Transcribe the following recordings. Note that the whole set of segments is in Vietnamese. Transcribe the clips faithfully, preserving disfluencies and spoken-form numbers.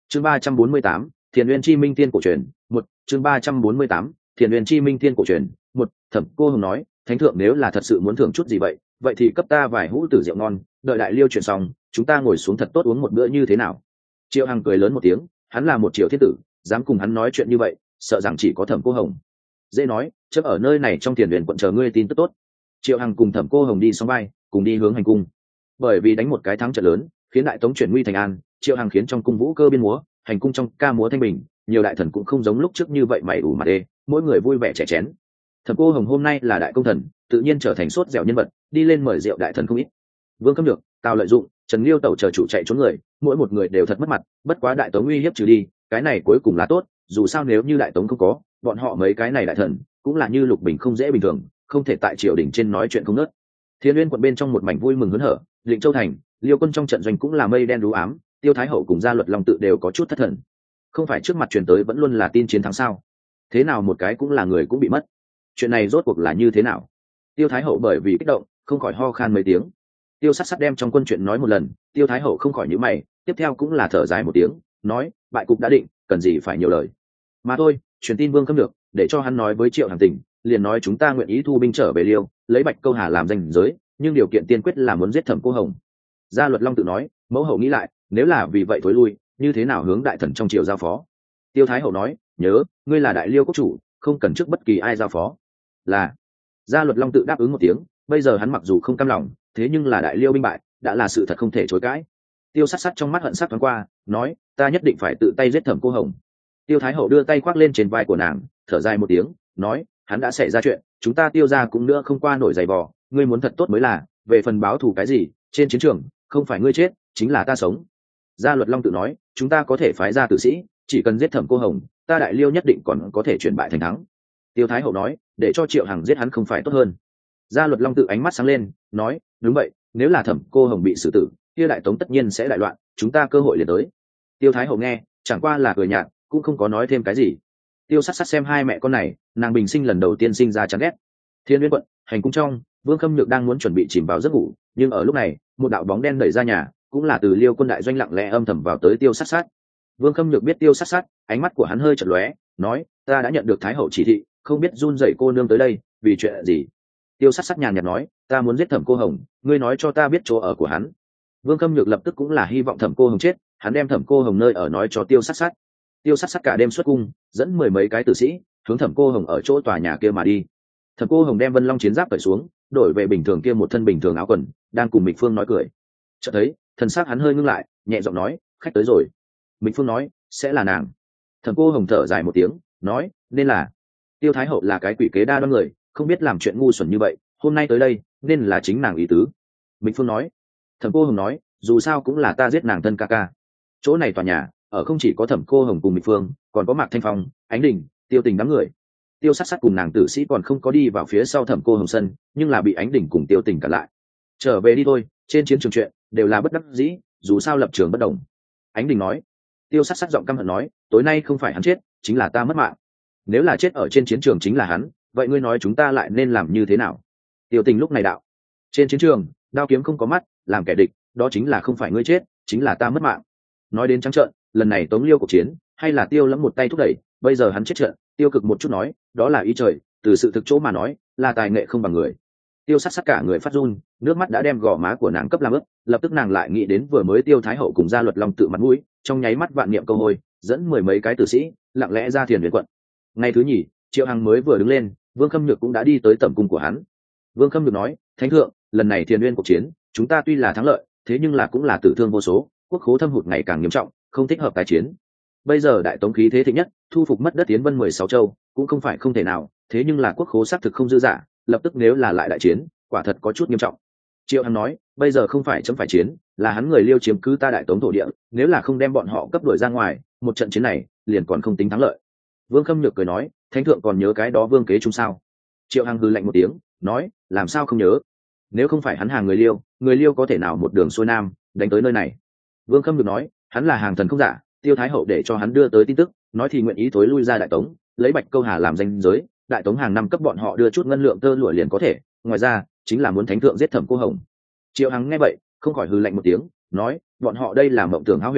chương ba trăm bốn mươi tám thiền uyên chi minh tiên cổ truyền một chương ba trăm bốn mươi tám thiền uyên chi minh tiên cổ truyền một Thẩm Cô Hồng nói, thánh thượng nếu là thật sự muốn thưởng chút gì vậy vậy thì cấp ta vài hũ tử rượu ngon, đợi đại liêu chuyện xong chúng ta ngồi xuống thật tốt uống một bữa như thế nào? Triệu Hằng cười lớn một tiếng, hắn là một triệu thiên tử, dám cùng hắn nói chuyện như vậy sợ rằng chỉ có Thẩm Cô Hồng. Dễ nói, chấp ở nơi này trong thiền uyên quận chờ ngươi tin tức tốt. Triệu Hằng cùng Thẩm Cô Hồng đi song vai, cùng đi hướng hành cung. Bởi vì đánh một cái thắng trận lớn, khiến đại tống chuyển nguy thành an, Triệu Hằng khiến trong cung vũ cơ biên múa, hành cung trong ca múa thanh bình, nhiều đại thần cũng không giống lúc trước như vậy mày ủ mặt đê, mỗi người vui vẻ chè chén. Thẩm Cô Hồng hôm nay là đại công thần, tự nhiên trở thành sốt dẻo nhân vật, đi lên mời rượu đại thần không ít. Vương Cấm Được, Tào Lợi Dụng, Trần Liêu tẩu chờ chủ chạy trốn người, mỗi một người đều thật mất mặt, bất quá đại tống uy hiếp trừ đi, cái này cuối cùng là tốt, dù sao nếu như đại tống không có, bọn họ mấy cái này đại thần cũng là như Lục Bình không dễ bình thường, không thể tại triều đình trên nói chuyện không nớt. Thiên Uyên quận bên trong một mảnh vui mừng hớn hở, Lĩnh Châu thành, Liêu quân trong trận doanh cũng là mây đen đú ám, Tiêu Thái hậu cùng Gia Luật Long tự đều có chút thất thần. Không phải trước mặt truyền tới vẫn luôn là tin chiến thắng sao? Thế nào một cái cũng là người cũng bị mất. Chuyện này rốt cuộc là như thế nào? Tiêu Thái hậu bởi vì kích động, không khỏi ho khan mấy tiếng. Tiêu Sát Sát đem trong quân chuyện nói một lần, Tiêu Thái hậu không khỏi nhíu mày, tiếp theo cũng là thở dài một tiếng, nói, bại cục đã định, cần gì phải nhiều lời. Mà thôi, truyền tin Vương Cấm Được, để cho hắn nói với Triệu Hằng Tình, liền nói chúng ta nguyện ý thu binh trở về Liêu, lấy Bạch Câu Hà làm danh giới, nhưng điều kiện tiên quyết là muốn giết Thẩm Cô Hồng. Gia Luật Long tự nói, mẫu hậu nghĩ lại, nếu là vì vậy thối lui, như thế nào hướng đại thần trong triều giao phó? Tiêu Thái hậu nói, nhớ, ngươi là đại Liêu quốc chủ, không cần trước bất kỳ ai giao phó. Là. Gia Luật Long tự đáp ứng một tiếng, bây giờ hắn mặc dù không cam lòng, thế nhưng là đại Liêu binh bại, đã là sự thật không thể chối cãi. Tiêu Sát Sát trong mắt hận sắc thoáng qua, nói, ta nhất định phải tự tay giết Thẩm Cô Hồng. Tiêu Thái hậu đưa tay khoác lên trên vai của nàng, thở dài một tiếng, nói, hắn đã xảy ra chuyện, chúng ta Tiêu gia cũng nữa không qua nổi giày vò, ngươi muốn thật tốt mới là, về phần báo thù cái gì, trên chiến trường, không phải ngươi chết, chính là ta sống. Gia Luật Long tự nói, chúng ta có thể phái ra tử sĩ, chỉ cần giết Thẩm Cô Hồng, ta đại Liêu nhất định còn có thể chuyển bại thành thắng. Tiêu Thái hậu nói, để cho Triệu Hằng giết hắn không phải tốt hơn? Gia Luật Long tự ánh mắt sáng lên, nói, đúng vậy, nếu là Thẩm Cô Hồng bị xử tử, kia đại tống tất nhiên sẽ đại loạn, chúng ta cơ hội liền tới. Tiêu Thái hậu nghe, chẳng qua là cười nhạt, cũng không có nói thêm cái gì. Tiêu Sát Sát xem hai mẹ con này, nàng bình sinh lần đầu tiên sinh ra chán ghét. Thiên Uyên quận, hành cung trong, Vương Khâm Nhược đang muốn chuẩn bị chìm vào giấc ngủ, nhưng ở lúc này, một đạo bóng đen đẩy ra nhà, cũng là từ Liêu quân đại doanh lặng lẽ âm thầm vào tới Tiêu Sát Sát. Vương Khâm Nhược biết Tiêu Sát Sát, ánh mắt của hắn hơi chợt lóe, nói, ta đã nhận được Thái hậu chỉ thị, không biết run rẩy cô nương tới đây, vì chuyện gì? Tiêu Sát Sát nhàn nhạt nói, ta muốn giết Thẩm Cô Hồng, ngươi nói cho ta biết chỗ ở của hắn. Vương Khâm Nhược lập tức cũng là hy vọng Thẩm Cô Hồng chết, hắn đem Thẩm Cô Hồng nơi ở nói cho Tiêu Sát Sát. Tiêu Sát Sát cả đêm xuất cung, dẫn mười mấy cái tử sĩ hướng Thẩm Cô Hồng ở chỗ tòa nhà kia mà đi. Thẩm Cô Hồng đem Vân Long chiến giáp cởi xuống, đổi về bình thường kia một thân bình thường áo quần, đang cùng Mịch Phương nói cười. Chợt thấy, thần sắc hắn hơi ngưng lại, nhẹ giọng nói, khách tới rồi. Mịch Phương nói, sẽ là nàng. Thẩm Cô Hồng thở dài một tiếng, nói, nên là. Tiêu Thái hậu là cái quỷ kế đa đoan người, không biết làm chuyện ngu xuẩn như vậy, hôm nay tới đây, nên là chính nàng ý tứ. Mịch Phương nói. Thẩm Cô Hồng nói, dù sao cũng là ta giết nàng thân ca ca. Chỗ này tòa nhà, ở không chỉ có Thẩm Cô Hồng cùng Mịch Phương, còn có Mạc Thanh Phong, Ánh Đình, Tiêu Tình đám người. Tiêu Sát Sát cùng nàng tử sĩ còn không có đi vào phía sau Thẩm Cô Hồng sân, nhưng là bị Ánh Đình cùng Tiêu Tình cản lại. Trở về đi thôi, trên chiến trường chuyện đều là bất đắc dĩ, dù sao lập trường bất đồng. Ánh Đình nói. Tiêu Sát Sát giọng căm hận nói, tối nay không phải hắn chết, chính là ta mất mạng. Nếu là chết ở trên chiến trường chính là hắn, vậy ngươi nói chúng ta lại nên làm như thế nào? Tiêu Tình lúc này đạo, trên chiến trường, đao kiếm không có mắt, làm kẻ địch, đó chính là không phải ngươi chết, chính là ta mất mạng. Nói đến trắng trợn, lần này Tống Liêu cuộc chiến, hay là Tiêu Lẫm một tay thúc đẩy, bây giờ hắn chết trận, Tiêu Cực một chút nói, đó là ý trời, từ sự thực chỗ mà nói, là tài nghệ không bằng người. Tiêu Sát Sát cả người phát run, nước mắt đã đem gò má của nàng cấp làm ướt, lập tức nàng lại nghĩ đến vừa mới Tiêu Thái hậu cùng Gia Luật Long tự mặt mũi, trong nháy mắt vạn niệm câu hôi, dẫn mười mấy cái tử sĩ, lặng lẽ ra Thiền Uyên quận. Ngày thứ nhì, Triệu Hằng mới vừa đứng lên, Vương Khâm Nhược cũng đã đi tới tẩm cung của hắn. Vương Khâm Nhược nói, thánh thượng, lần này Thiền Uyên cuộc chiến, chúng ta tuy là thắng lợi, thế nhưng là cũng là tử thương vô số, quốc khố thâm hụt ngày càng nghiêm trọng, không thích hợp tái chiến. Bây giờ đại tống khí thế thịnh nhất, thu phục mất đất tiến vân mười sáu châu, cũng không phải không thể nào, thế nhưng là quốc khố xác thực không dư dả, lập tức nếu là lại đại chiến, quả thật có chút nghiêm trọng. Triệu Hằng nói, bây giờ không phải chấm phải chiến, là hắn người Liêu chiếm cứ ta đại tống thổ địa, nếu là không đem bọn họ cấp đuổi ra ngoài, một trận chiến này liền còn không tính thắng lợi. Vương Khâm Nhược cười nói, thánh thượng còn nhớ cái đó vương kế chung sao? Triệu Hằng hừ lạnh một tiếng, nói, làm sao không nhớ? Nếu không phải hắn hàng người Liêu, người Liêu có thể nào một đường xuôi nam đánh tới nơi này? Vương Khâm Nhược nói, hắn là hàng thần không giả, Tiêu Thái hậu để cho hắn đưa tới tin tức, nói thì nguyện ý thối lui ra đại tống, lấy Bạch Câu Hà làm danh giới, đại tống hàng năm cấp bọn họ đưa chút ngân lượng tơ lụa liền có thể, ngoài ra chính là muốn thánh thượng giết Thẩm Cô Hồng. Triệu Hằng nghe vậy, không khỏi hừ lạnh một tiếng, nói, bọn họ đây là mộng tưởng hão huyền,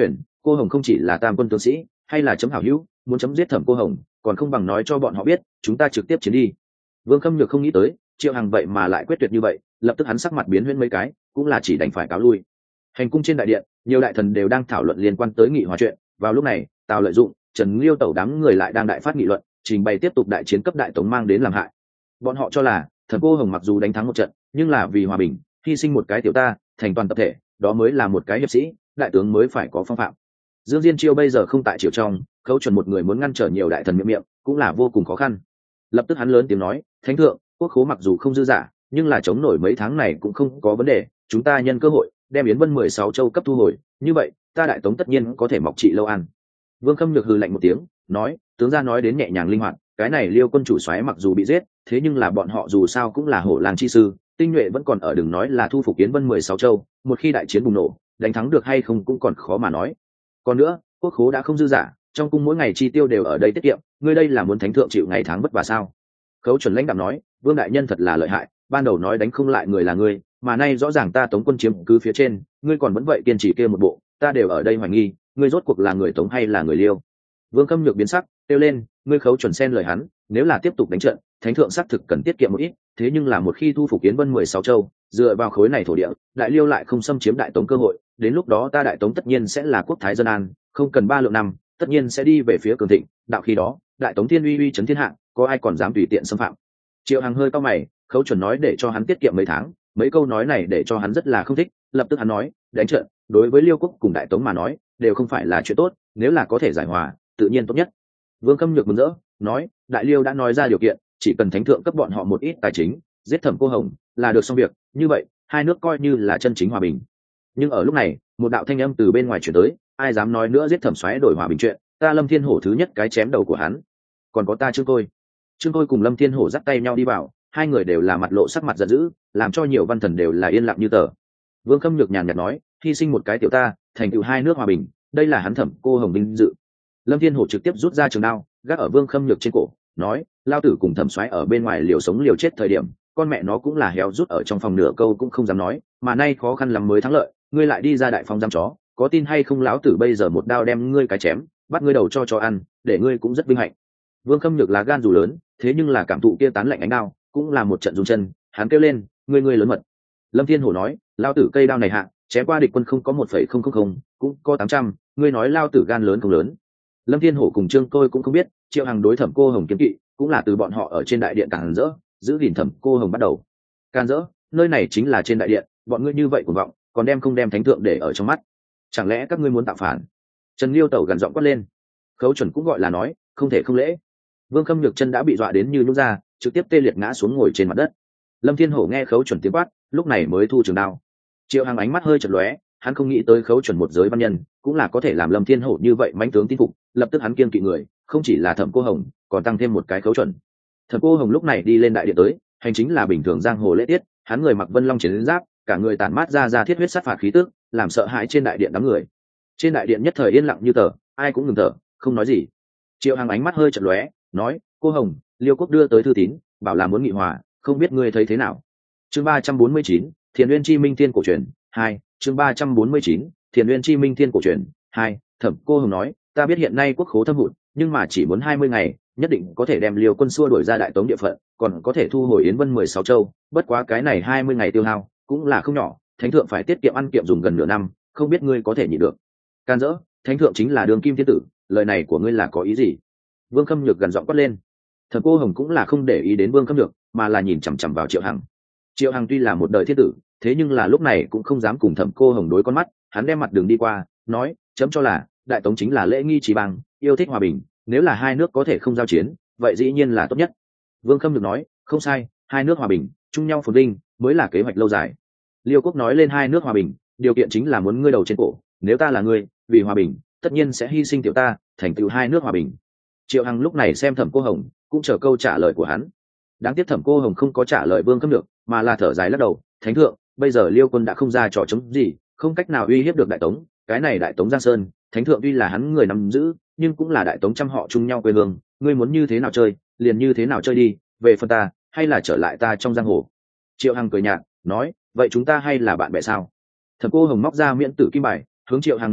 cô hồng không chỉ là tam quân tướng sĩ hay là chấm hảo hữu, muốn chấm giết thẩm cô hồng còn không bằng nói cho bọn họ biết chúng ta trực tiếp chiến đi. Vương Khâm Nhược không nghĩ tới Triệu Hằng vậy mà lại quyết tuyệt như vậy, lập tức hắn sắc mặt biến huyễn mấy cái, cũng là chỉ đành phải cáo lui. Hành cung trên đại điện, nhiều đại thần đều đang thảo luận liên quan tới nghị hòa chuyện. Vào lúc này, Tào Lợi Dụng, Trần Liêu Tẩu đám người lại đang đại phát nghị luận, trình bày tiếp tục đại chiến cấp đại tống mang đến làm hại. Bọn họ cho là thẩm cô hồng mặc dù đánh thắng một trận, nhưng là vì hòa bình, hy sinh một cái tiểu ta, thành toàn tập thể, đó mới là một cái hiệp sĩ, đại tướng mới phải có phong phạm. Dương Diên Chiêu bây giờ không tại triều trong, Khấu Chuẩn một người muốn ngăn trở nhiều đại thần miệng miệng, cũng là vô cùng khó khăn. Lập tức hắn lớn tiếng nói, thánh thượng, quốc khố mặc dù không dư giả, nhưng là chống nổi mấy tháng này cũng không có vấn đề, chúng ta nhân cơ hội đem Yến Vân mười sáu châu cấp thu hồi, như vậy ta đại tống tất nhiên có thể mọc trị lâu ăn. Vương Khâm Nhược hừ lạnh một tiếng, nói, tướng gia nói đến nhẹ nhàng linh hoạt, cái này Liêu quân chủ soái mặc dù bị giết, thế nhưng là bọn họ dù sao cũng là hổ lang chi sư, tinh nhuệ vẫn còn ở, đừng nói là thu phục Yến Vân mười sáu châu, một khi đại chiến bùng nổ, đánh thắng được hay không cũng còn khó mà nói. Còn nữa, quốc khố đã không dư giả, trong cung mỗi ngày chi tiêu đều ở đây tiết kiệm, ngươi đây là muốn thánh thượng chịu ngày tháng vất vả sao? Khấu Chuẩn lãnh đạm nói, Vương đại nhân thật là lợi hại, ban đầu nói đánh không lại người là ngươi, mà nay rõ ràng ta tống quân chiếm cứ phía trên, ngươi còn vẫn vậy kiên trì kia một bộ, ta đều ở đây hoài nghi, ngươi rốt cuộc là người tống hay là người Liêu? Vương Khâm Nhược biến sắc, kêu lên, ngươi Khấu Chuẩn xen lời hắn, nếu là tiếp tục đánh trận, thánh thượng xác thực cần tiết kiệm một ít, thế nhưng là một khi thu phục Yến Vân mười sáu châu, dựa vào khối này thổ địa, đại Liêu lại không xâm chiếm đại tống cơ hội, đến lúc đó ta đại tống tất nhiên sẽ là quốc thái dân an, không cần ba lượng năm, tất nhiên sẽ đi về phía cường thịnh, đạo khi đó, đại tống thiên uy uy chấn thiên hạ, có ai còn dám tùy tiện xâm phạm? Triệu Hằng hơi cao mày, Khấu Chuẩn nói để cho hắn tiết kiệm mấy tháng, mấy câu nói này để cho hắn rất là không thích, lập tức hắn nói, đánh trận, đối với Liêu quốc cùng đại tống mà nói, đều không phải là chuyện tốt, nếu là có thể giải hòa, tự nhiên tốt nhất. Vương Khâm Nhược mừng rỡ, nói, đại Liêu đã nói ra điều kiện, chỉ cần thánh thượng cấp bọn họ một ít tài chính, giết thẩm cô hồng, là được xong việc, như vậy, hai nước coi như là chân chính hòa bình. Nhưng ở lúc này, một đạo thanh âm từ bên ngoài truyền tới, ai dám nói nữa giết thẩm xoáy đổi hòa bình chuyện, ta Lâm Thiên Hổ thứ nhất cái chém đầu của hắn. Còn có ta Trương Tôi. Trương Tôi cùng Lâm Thiên Hổ dắt tay nhau đi vào, hai người đều là mặt lộ sắc mặt giận dữ, làm cho nhiều văn thần đều là yên lặng như tờ. Vương Khâm Nhược nhàn nhạt nói, hy sinh một cái tiểu ta, thành tựu hai nước hòa bình, đây là hắn thẩm cô hồng vinh dự. Lâm Thiên Hổ trực tiếp rút ra trường đao, gác ở Vương Khâm Nhược trên cổ, nói, lao tử cùng thẩm xoáy ở bên ngoài liều sống liều chết thời điểm, con mẹ nó cũng là héo rút ở trong phòng nửa câu cũng không dám nói, mà nay khó khăn lắm mới thắng lợi, ngươi lại đi ra đại phong giam chó, có tin hay không lão tử bây giờ một đao đem ngươi cái chém, bắt ngươi đầu cho cho ăn, để ngươi cũng rất vinh hạnh. Vương Khâm Nhược là gan dù lớn, thế nhưng là cảm thụ kia tán lạnh ánh đao, cũng là một trận rung chân, hắn kêu lên, ngươi ngươi lớn mật. Lâm Thiên Hổ nói, lao tử cây đao này hạ, chém qua địch quân không có một phẩy không không không, cũng có tám trăm, ngươi nói lao tử gan lớn không lớn. Lâm Thiên Hổ cùng Trương Tôi cũng không biết, Triệu Hằng đối thẩm cô hồng kiếm kỵ, cũng là từ bọn họ ở trên đại điện Càn Dỡ, giữ gìn thẩm cô hồng bắt đầu. Càn Dỡ, nơi này chính là trên đại điện, bọn ngươi như vậy cuồng vọng, còn đem không đem thánh thượng để ở trong mắt, chẳng lẽ các ngươi muốn tạo phản? Trần Liêu Tẩu gần giọng quát lên. Khấu Chuẩn cũng gọi là nói, không thể không lễ. Vương Khâm Nhược chân đã bị dọa đến như nhũ ra, trực tiếp tê liệt ngã xuống ngồi trên mặt đất. Lâm Thiên Hổ nghe Khấu Chuẩn tiếng quát, lúc này mới thu trường đao. Triệu Hằng ánh mắt hơi chật lóe, hắn không nghĩ tới Khấu Chuẩn một giới văn nhân, cũng là có thể làm Lâm Thiên Hổ như vậy mãnh tướng tin phục, lập tức hắn kiêng kỵ người, không chỉ là thẩm cô hồng, còn tăng thêm một cái Khấu Chuẩn. Thẩm cô hồng lúc này đi lên đại điện tới, hành chính là bình thường giang hồ lễ tiết, hắn người mặc vân long chiến giáp, cả người tản mát ra ra thiết huyết sát phạt khí tức, làm sợ hãi trên đại điện đám người. Trên đại điện nhất thời yên lặng như tờ, ai cũng ngừng thở, không nói gì. Triệu Hằng ánh mắt hơi chật lóe, nói, cô hồng, Liêu quốc đưa tới thư tín, bảo là muốn nghị hòa, không biết ngươi thấy thế nào? Chương ba trăm bốn mươi chín, Thiền Uyên Chi Minh Thiên cổ truyền hai. Chương ba trăm bốn mươi chín, Thiền Uyên Chi Minh Thiên cổ truyền hai. Thẩm cô hồng nói, ta biết hiện nay quốc khố thâm hụt, nhưng mà chỉ muốn hai mươi ngày, nhất định có thể đem Liêu quân xua đuổi ra đại tống địa phận, còn có thể thu hồi Yến Vân mười sáu châu, bất quá cái này hai mươi ngày tiêu hao cũng là không nhỏ, thánh thượng phải tiết kiệm ăn kiệm dùng gần nửa năm, không biết ngươi có thể nhịn được? Can dỡ, thánh thượng chính là đường kim thiên tử, lời này của ngươi là có ý gì? Vương Khâm Nhược gần giọng quát lên. Thẩm cô hồng cũng là không để ý đến Vương Khâm Nhược, mà là nhìn chằm chằm vào Triệu Hằng. Triệu Hằng tuy là một đời thiên tử, thế nhưng là lúc này cũng không dám cùng Thẩm cô hồng đối con mắt, hắn đem mặt đường đi qua, nói, chấm cho là đại tống chính là lễ nghi trí bằng, yêu thích hòa bình, nếu là hai nước có thể không giao chiến, vậy dĩ nhiên là tốt nhất. Vương Khâm Nhược nói, không sai, hai nước hòa bình, chung nhau phồn vinh, mới là kế hoạch lâu dài. Liêu quốc nói lên hai nước hòa bình, điều kiện chính là muốn ngươi đầu trên cổ, nếu ta là ngươi, vì hòa bình, tất nhiên sẽ hy sinh tiểu ta, thành tựu hai nước hòa bình. Triệu Hằng lúc này xem Thẩm cô hồng, cũng chờ câu trả lời của hắn. Đáng tiếc Thẩm cô hồng không có trả lời Vương Khâm Nhược, mà là thở dài lắc đầu, thánh thượng, bây giờ Liêu quân đã không ra trò chống gì, không cách nào uy hiếp được đại tống, cái này đại tống Giang Sơn, thánh thượng tuy là hắn người nắm giữ, nhưng cũng là đại tống trăm họ chung nhau quê hương, ngươi muốn như thế nào chơi, liền như thế nào chơi đi, về phần ta, hay là trở lại ta trong giang hồ. Triệu Hằng cười nhạt, nói, vậy chúng ta hay là bạn bè sao? Thẩm cô hồng móc ra miễn tử kim bài, hướng Triệu Hằng ném đi,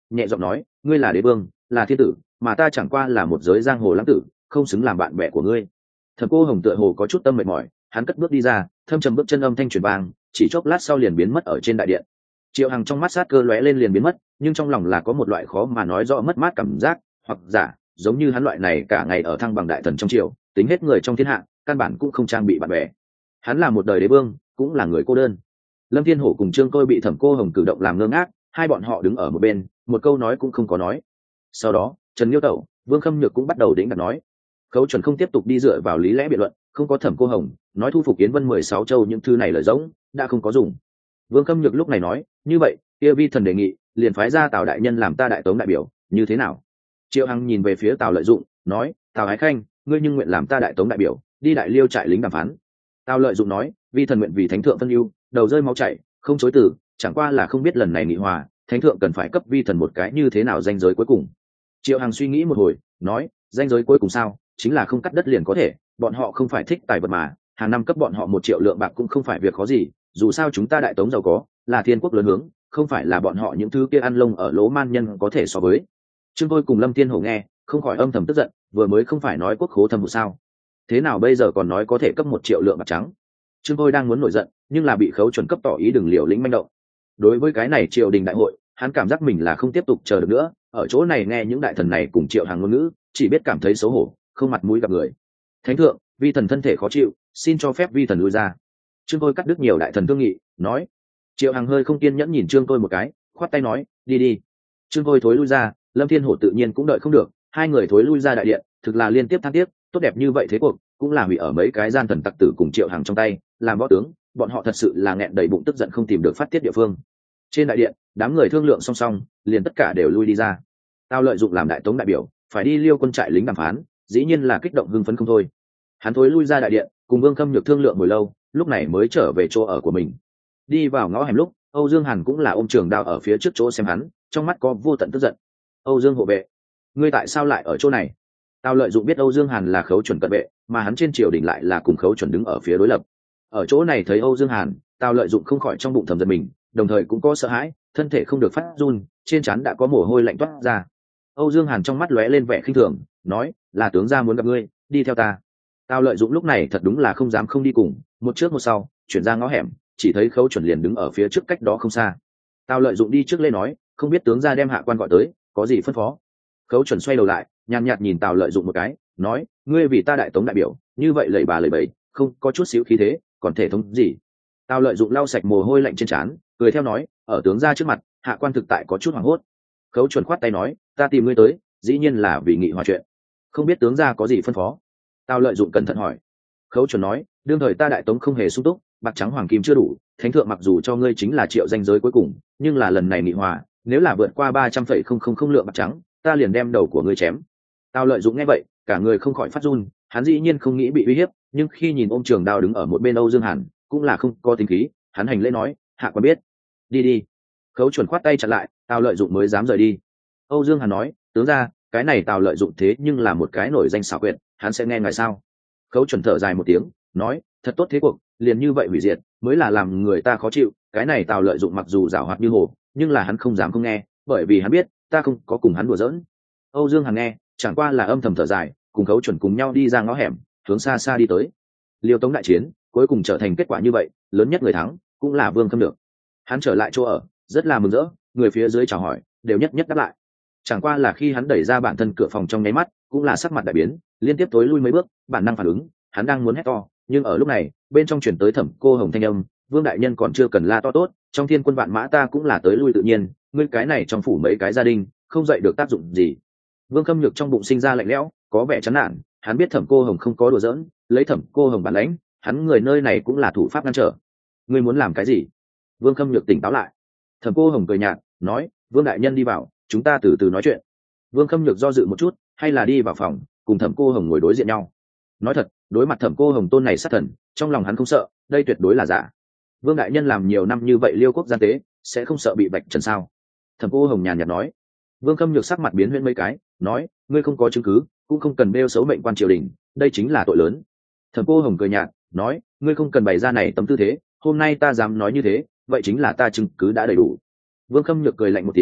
nhẹ giọng nói, ngươi là đế vương, là thiên tử, mà ta chẳng qua là một giới giang hồ lãng tử, không xứng làm bạn bè của ngươi. Thẩm Cô Hồng tựa hồ có chút tâm mệt mỏi, hắn cất bước đi ra, thâm trầm bước chân âm thanh truyền vang, chỉ chốc lát sau liền biến mất ở trên đại điện. Triệu Hằng trong mắt sát cơ lóe lên liền biến mất, nhưng trong lòng là có một loại khó mà nói rõ mất mát cảm giác, hoặc giả, giống như hắn loại này cả ngày ở thăng bằng đại thần trong triều, tính hết người trong thiên hạ, căn bản cũng không trang bị bạn bè. Hắn là một đời đế vương, cũng là người cô đơn. Lâm Thiên Hổ cùng Trương Tôi bị Thẩm Cô Hồng cử động làm ngơ ngác, hai bọn họ đứng ở một bên, một câu nói cũng không có nói. Sau đó, Trần Liêu Tẩu, Vương Khâm Nhược cũng bắt đầu đĩnh đặt nói. Khấu Chuẩn không tiếp tục đi dựa vào lý lẽ biện luận, không có Thẩm Cô Hồng, nói thu phục Yến Vân mười sáu châu những thư này lời giống, đã không có dùng. Vương Khâm Nhược lúc này nói, như vậy, kia vi thần đề nghị, liền phái ra Tào đại nhân làm ta đại tống đại biểu, như thế nào? Triệu Hằng nhìn về phía Tào Lợi Dụng, nói, Tào Ái Khanh, ngươi nhưng nguyện làm ta đại tống đại biểu, đi đại liêu trại lính đàm phán. Tào Lợi Dụng nói, vi thần nguyện vì thánh thượng phân ưu, đầu rơi máu chảy, không chối từ, chẳng qua là không biết lần này nghị hòa, thánh thượng cần phải cấp vi thần một cái như thế nào danh giới cuối cùng. Triệu Hằng suy nghĩ một hồi, nói, danh giới cuối cùng sao? Chính là không cắt đất liền có thể, bọn họ không phải thích tài vật mà, hàng năm cấp bọn họ một triệu lượng bạc cũng không phải việc khó gì, dù sao chúng ta đại tống giàu có, là thiên quốc lớn hướng, không phải là bọn họ những thứ kia ăn lông ở lỗ man nhân có thể so với. Trương Tôi cùng Lâm Thiên Hổ nghe, không khỏi âm thầm tức giận, vừa mới không phải nói quốc khố thâm hụt sao? Thế nào bây giờ còn nói có thể cấp một triệu lượng bạc trắng? Trương Tôi đang muốn nổi giận, nhưng là bị Khấu Chuẩn cấp tỏ ý đừng liều lĩnh manh động. Đối với cái này triều đình đại hội, hắn cảm giác mình là không tiếp tục chờ được nữa, ở chỗ này nghe những đại thần này cùng Triệu Hàng ngôn ngữ, chỉ biết cảm thấy xấu hổ, không mặt mũi gặp người. Thánh thượng, vi thần thân thể khó chịu, xin cho phép vi thần lui ra. Trương Tôi cắt đứt nhiều đại thần thương nghị, nói. Triệu Hằng hơi không kiên nhẫn nhìn Trương Tôi một cái, khoát tay nói, đi đi. Trương Tôi thối lui ra, Lâm Thiên Hổ tự nhiên cũng đợi không được, hai người thối lui ra đại điện, thực là liên tiếp than tiếp, tốt đẹp như vậy thế cuộc, cũng là hủy ở mấy cái gian thần tặc tử cùng Triệu Hằng trong tay, làm võ tướng, bọn họ thật sự là nghẹn đầy bụng tức giận không tìm được phát tiết địa phương. Trên đại điện, đám người thương lượng song song, liền tất cả đều lui đi ra. Tao Lợi Dụng làm đại tống đại biểu, phải đi liêu quân trại lính đàm phán, dĩ nhiên là kích động hưng phấn không thôi. Hắn thối lui ra đại điện, cùng Vương Khâm Nhược thương lượng hồi lâu, lúc này mới trở về chỗ ở của mình. Đi vào ngõ hẻm lúc, Âu Dương Hàn cũng là ôm trường đao ở phía trước chỗ xem hắn, trong mắt có vô tận tức giận. Âu Dương hộ vệ, ngươi tại sao lại ở chỗ này? Tao Lợi Dụng biết Âu Dương Hàn là Khấu Chuẩn cận vệ, mà hắn trên triều đình lại là cùng Khấu Chuẩn đứng ở phía đối lập. Ở chỗ này thấy Âu Dương Hàn, Tao Lợi Dụng không khỏi trong bụng thầm giận mình, đồng thời cũng có sợ hãi, thân thể không được phát run, trên trán đã có mồ hôi lạnh toát ra. Âu Dương Hàn trong mắt lóe lên vẻ khinh thường, nói, là tướng gia muốn gặp ngươi, đi theo ta. Tao Lợi Dụng lúc này thật đúng là không dám không đi cùng, một trước một sau, chuyển ra ngõ hẻm, chỉ thấy Khấu Chuẩn liền đứng ở phía trước cách đó không xa. Tao Lợi Dụng đi trước lên nói, không biết tướng gia đem hạ quan gọi tới, có gì phân phó? Khấu Chuẩn xoay đầu lại, nhàn nhạt nhìn Tào Lợi Dụng một cái, nói, ngươi vì ta đại tống đại biểu, như vậy lẩy bà lẩy bẩy, không có chút xíu khí thế, còn thể thống gì? Tào Lợi Dụng lau sạch mồ hôi lạnh trên trán, cười theo nói, ở tướng gia trước mặt, hạ quan thực tại có chút hoảng hốt. Khấu Chuẩn khoát tay nói, ta tìm ngươi tới, dĩ nhiên là vì nghị hòa chuyện, không biết tướng gia có gì phân phó? Tào Lợi Dụng cẩn thận hỏi. Khấu Chuẩn nói, đương thời ta đại tống không hề sung túc, bạc trắng hoàng kim chưa đủ, thánh thượng mặc dù cho ngươi chính là triệu danh giới cuối cùng, nhưng là lần này nghị hòa, nếu là vượt qua ba trăm phẩy không không không lượng bạc trắng, ta liền đem đầu của ngươi chém. Tào Lợi Dụng nghe vậy, cả người không khỏi phát run, hắn dĩ nhiên không nghĩ bị uy hiếp, nhưng khi nhìn ôm trường đao đứng ở một bên Âu Dương Hàn, cũng là không có tính khí, hắn hành lễ nói, hạ quan biết. Đi đi. Khấu Chuẩn khoát tay chặn lại, Tào Lợi Dụng mới dám rời đi. Âu Dương Hàn nói, tướng ra, cái này Tào Lợi Dụng thế nhưng là một cái nổi danh xảo quyệt, hắn sẽ nghe ngài sao? Khấu Chuẩn thở dài một tiếng, nói, thật tốt thế cuộc, liền như vậy hủy diệt, mới là làm người ta khó chịu. Cái này Tào Lợi Dụng mặc dù giảo hoạt như hồ, nhưng là hắn không dám không nghe, bởi vì hắn biết, ta không có cùng hắn đùa giỡn. Âu Dương Hàn nghe, chẳng qua là âm thầm thở dài, cùng Khấu Chuẩn cùng nhau đi ra ngõ hẻm, hướng xa xa đi tới. Liêu Tống đại chiến, cuối cùng trở thành kết quả như vậy, lớn nhất người thắng cũng là Vương Khâm Được. Hắn trở lại chỗ ở, rất là mừng rỡ, người phía dưới chào hỏi, đều nhất nhất đáp lại. Chẳng qua là khi hắn đẩy ra bản thân cửa phòng trong nháy mắt, cũng là sắc mặt đại biến, liên tiếp tối lui mấy bước, bản năng phản ứng, hắn đang muốn hét to, nhưng ở lúc này, bên trong chuyển tới Thẩm Cô Hồng thanh âm, Vương đại nhân còn chưa cần la to tốt, trong thiên quân vạn mã ta cũng là tới lui tự nhiên, ngươi cái này trong phủ mấy cái gia đình, không dậy được tác dụng gì. Vương Khâm Nhược trong bụng sinh ra lạnh lẽo, có vẻ chán nản, hắn biết Thẩm Cô Hồng không có đùa giỡn, lấy Thẩm Cô Hồng bản lãnh, hắn người nơi này cũng là thủ pháp ngăn trở. Ngươi muốn làm cái gì? Vương Khâm Nhược tỉnh táo lại. Thẩm Cô Hồng cười nhạt, nói, Vương đại nhân đi vào, chúng ta từ từ nói chuyện. Vương Khâm Nhược do dự một chút, hay là đi vào phòng, cùng Thẩm Cô Hồng ngồi đối diện nhau. Nói thật, đối mặt Thẩm Cô Hồng tôn này sát thần, trong lòng hắn không sợ, đây tuyệt đối là giả. Vương đại nhân làm nhiều năm như vậy liêu quốc gian tế, sẽ không sợ bị vạch trần sao? Thẩm Cô Hồng nhàn nhạt nói. Vương Khâm Nhược sắc mặt biến huyễn mấy cái, nói, ngươi không có chứng cứ, cũng không cần bêu xấu mệnh quan triều đình, đây chính là tội lớn. Thẩm Cô Hồng cười nhạt, nói, ngươi không cần bày ra này tấm tư thế, hôm nay ta dám nói như thế, vậy chính là ta chứng cứ đã đầy đủ. Vương Khâm Nhược cười lạnh một tiếng,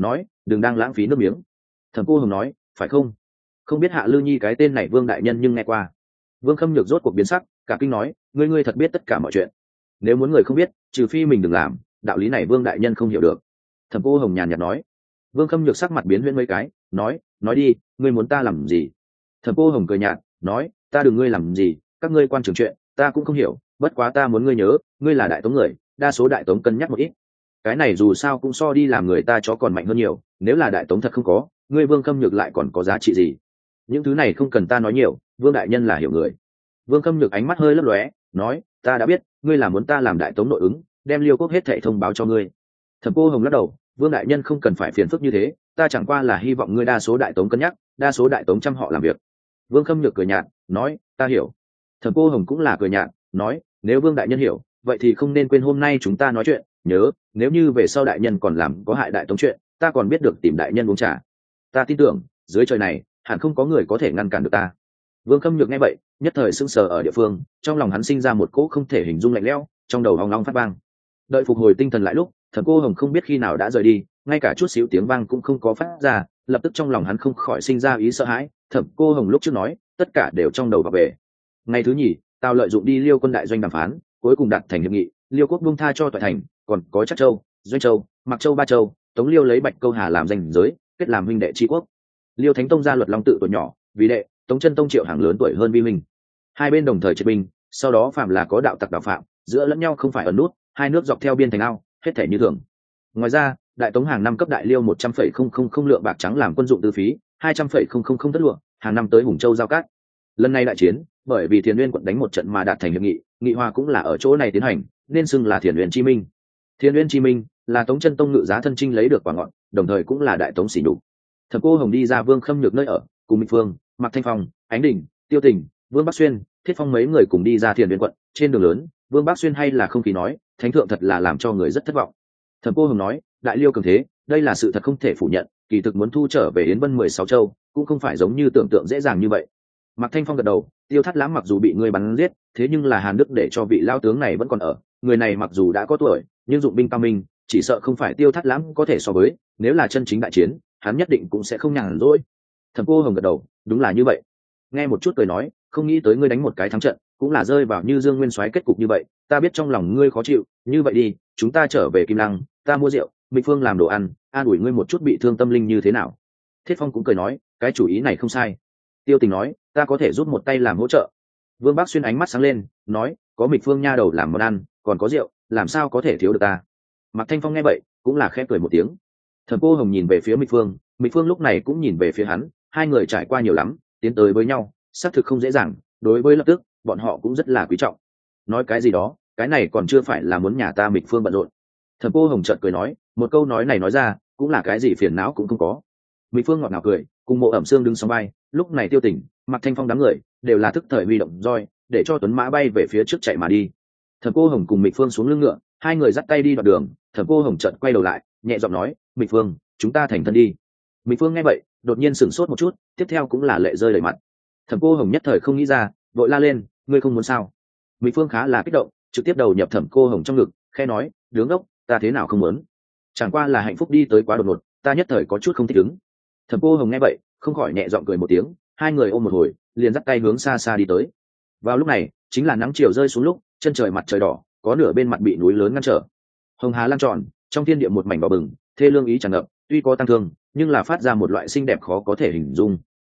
nói đừng đang lãng phí nước miếng. Thẩm Cô Hồng nói phải không, không biết Hạ Lư Nhi cái tên này Vương đại nhân nhưng nghe qua. Vương Khâm Nhược rốt cuộc biến sắc, cả kinh nói ngươi ngươi thật biết tất cả mọi chuyện. Nếu muốn người không biết trừ phi mình đừng làm, đạo lý này Vương đại nhân không hiểu được. Thẩm Cô Hồng nhàn nhạt nói. Vương Khâm Nhược sắc mặt biến huyễn mấy cái, nói nói đi, ngươi muốn ta làm gì? Thẩm Cô Hồng cười nhạt nói ta đừng ngươi làm gì, các ngươi quan trường chuyện ta cũng không hiểu, bất quá ta muốn ngươi nhớ ngươi là đại tống người, đa số đại tống cân nhắc một ít, cái này dù sao cũng so đi làm người ta chó còn mạnh hơn nhiều, nếu là đại tống thật không có, ngươi Vương Khâm Nhược lại còn có giá trị gì? Những thứ này không cần ta nói nhiều, Vương đại nhân là hiểu người. Vương Khâm Nhược ánh mắt hơi lấp lóe, nói ta đã biết, ngươi là muốn ta làm đại tống nội ứng, đem Liêu quốc hết thảy thông báo cho ngươi. Thẩm Cô Hồng lắc đầu, Vương đại nhân không cần phải phiền phức như thế, ta chẳng qua là hy vọng ngươi đa số đại tống cân nhắc, đa số đại tống chăm họ làm việc. Vương Khâm Nhược cười nhạt nói ta hiểu. Thẩm Cô Hồng cũng là cười nhạt nói nếu Vương đại nhân hiểu, vậy thì không nên quên hôm nay chúng ta nói chuyện, nhớ nếu như về sau đại nhân còn làm có hại đại tống chuyện, ta còn biết được tìm đại nhân uống trà. Ta tin tưởng dưới trời này hẳn không có người có thể ngăn cản được ta. Vương Khâm Nhược nghe vậy nhất thời sững sờ ở địa phương, trong lòng hắn sinh ra một cỗ không thể hình dung lạnh lẽo, trong đầu hoang long phát vang. Đợi phục hồi tinh thần lại lúc, Thẩm Cô Hồng không biết khi nào đã rời đi, ngay cả chút xíu tiếng vang cũng không có phát ra, lập tức trong lòng hắn không khỏi sinh ra ý sợ hãi. Thẩm Cô Hồng lúc trước nói tất cả đều trong đầu vào về. Ngày thứ nhì, Tào lợi dụng đi Liêu quân đại doanh đàm phán, cuối cùng đạt thành hiệp nghị, Liêu quốc buông tha cho Toại Thành, còn có Trắc Châu, Doanh Châu, Mặc Châu ba châu, Tống Liêu lấy Bạch Câu Hà làm danh giới, kết làm huynh đệ tri quốc. Liêu Thánh Tông ra luật long tự tuổi nhỏ, vì đệ, Tống Chân Tông triệu hàng lớn tuổi hơn vi minh. Hai bên đồng thời triệt binh, sau đó phạm là có đạo tặc đạo phạm, giữa lẫn nhau không phải ẩn nút, hai nước dọc theo biên thành ao, hết thể như thường. Ngoài ra, đại tống hàng năm cấp đại Liêu một trăm phẩy không không không lượng bạc trắng làm quân dụng tư phí, hai trăm phẩy không không không tất lụa, hàng năm tới Hùng Châu giao cát. Lần này đại chiến, bởi vì Thiền Uyên quận đánh một trận mà đạt thành hiệp nghị, nghị hòa cũng là ở chỗ này tiến hành, nên xưng là Thiền Uyên Chi Minh. Thiền Uyên Chi Minh là Tống Chân Tông ngự giá thân chinh lấy được quả ngọn, đồng thời cũng là đại tống sỉ nhục. Thẩm Cô Hồng đi ra Vương Khâm Nhược nơi ở, cùng Minh Phương, Mạc Thanh Phong, Ánh Đình, Tiêu Tình, Vương Bắc Xuyên, Thiết Phong mấy người cùng đi ra Thiền Uyên quận. Trên đường lớn, Vương Bắc Xuyên hay là không khí nói, thánh thượng thật là làm cho người rất thất vọng. Thẩm Cô Hồng nói, đại Liêu cường thế, đây là sự thật không thể phủ nhận, kỳ thực muốn thu trở về Yến Vân mười sáu châu, cũng không phải giống như tưởng tượng dễ dàng như vậy. Mạc Thanh Phong gật đầu, Tiêu Thắt Lãm mặc dù bị người bắn giết, thế nhưng là Hàn Đức để cho vị lao tướng này vẫn còn ở, người này mặc dù đã có tuổi, nhưng dụng binh cao minh, chỉ sợ không phải Tiêu Thắt Lãm có thể so với, nếu là chân chính đại chiến, hắn nhất định cũng sẽ không nhàn rỗi. Thẩm Cô Hồng gật đầu, đúng là như vậy. Nghe một chút cười nói, không nghĩ tới ngươi đánh một cái thắng trận, cũng là rơi vào như Dương Nguyên Soái kết cục như vậy, ta biết trong lòng ngươi khó chịu, như vậy đi, chúng ta trở về Kim Lăng, ta mua rượu, Minh Phương làm đồ ăn, an ủi ngươi một chút bị thương tâm linh như thế nào. Thiết Phong cũng cười nói, cái chủ ý này không sai. Tiêu Tình nói, ta có thể giúp một tay làm hỗ trợ. Vương Bắc Xuyên ánh mắt sáng lên, nói, có Mịch Phương nha đầu làm món ăn, còn có rượu, làm sao có thể thiếu được ta. Mạc Thanh Phong nghe vậy cũng là khẽ cười một tiếng. Thẩm Cô Hồng nhìn về phía Mịch Phương, Mịch Phương lúc này cũng nhìn về phía hắn, hai người trải qua nhiều lắm, tiến tới với nhau xác thực không dễ dàng, đối với lập tức bọn họ cũng rất là quý trọng. Nói cái gì đó, cái này còn chưa phải là muốn nhà ta Mịch Phương bận rộn. Thẩm Cô Hồng chợt cười nói, một câu nói này nói ra cũng là cái gì phiền não cũng không có. Mịch Phương ngọt ngào cười, cùng Mộ Ẩm Sương đứng song vai, lúc này Tiêu Tình, Mạc Thanh Phong đám người đều là thức thời huy động roi, để cho tuấn mã bay về phía trước chạy mà đi. Thẩm Cô Hồng cùng Mịch Phương xuống lưng ngựa, hai người dắt tay đi đoạn đường. Thẩm Cô Hồng chợt quay đầu lại, nhẹ giọng nói, Mịch Phương, chúng ta thành thân đi. Mịch Phương nghe vậy đột nhiên sửng sốt một chút, tiếp theo cũng là lệ rơi đầy mặt. Thẩm Cô Hồng nhất thời không nghĩ ra, vội la lên, ngươi không muốn sao? Mịch Phương khá là kích động, trực tiếp đầu nhập Thẩm Cô Hồng trong ngực, khẽ nói, đứng ốc, ta thế nào không muốn? Chẳng qua là hạnh phúc đi tới quá đột ngột, ta nhất thời có chút không thích ứng. Thẩm Cô Hồng nghe vậy không khỏi nhẹ giọng cười một tiếng, hai người ôm một hồi liền dắt tay hướng xa xa đi tới. Vào lúc này chính là nắng chiều rơi xuống lúc, chân trời mặt trời đỏ, có nửa bên mặt bị núi lớn ngăn trở. Hồng hà lan tròn, trong thiên địa một mảnh đỏ bừng, thê lương ý tràn ngập, tuy có tăng thương nhưng là phát ra một loại xinh đẹp khó có thể hình dung.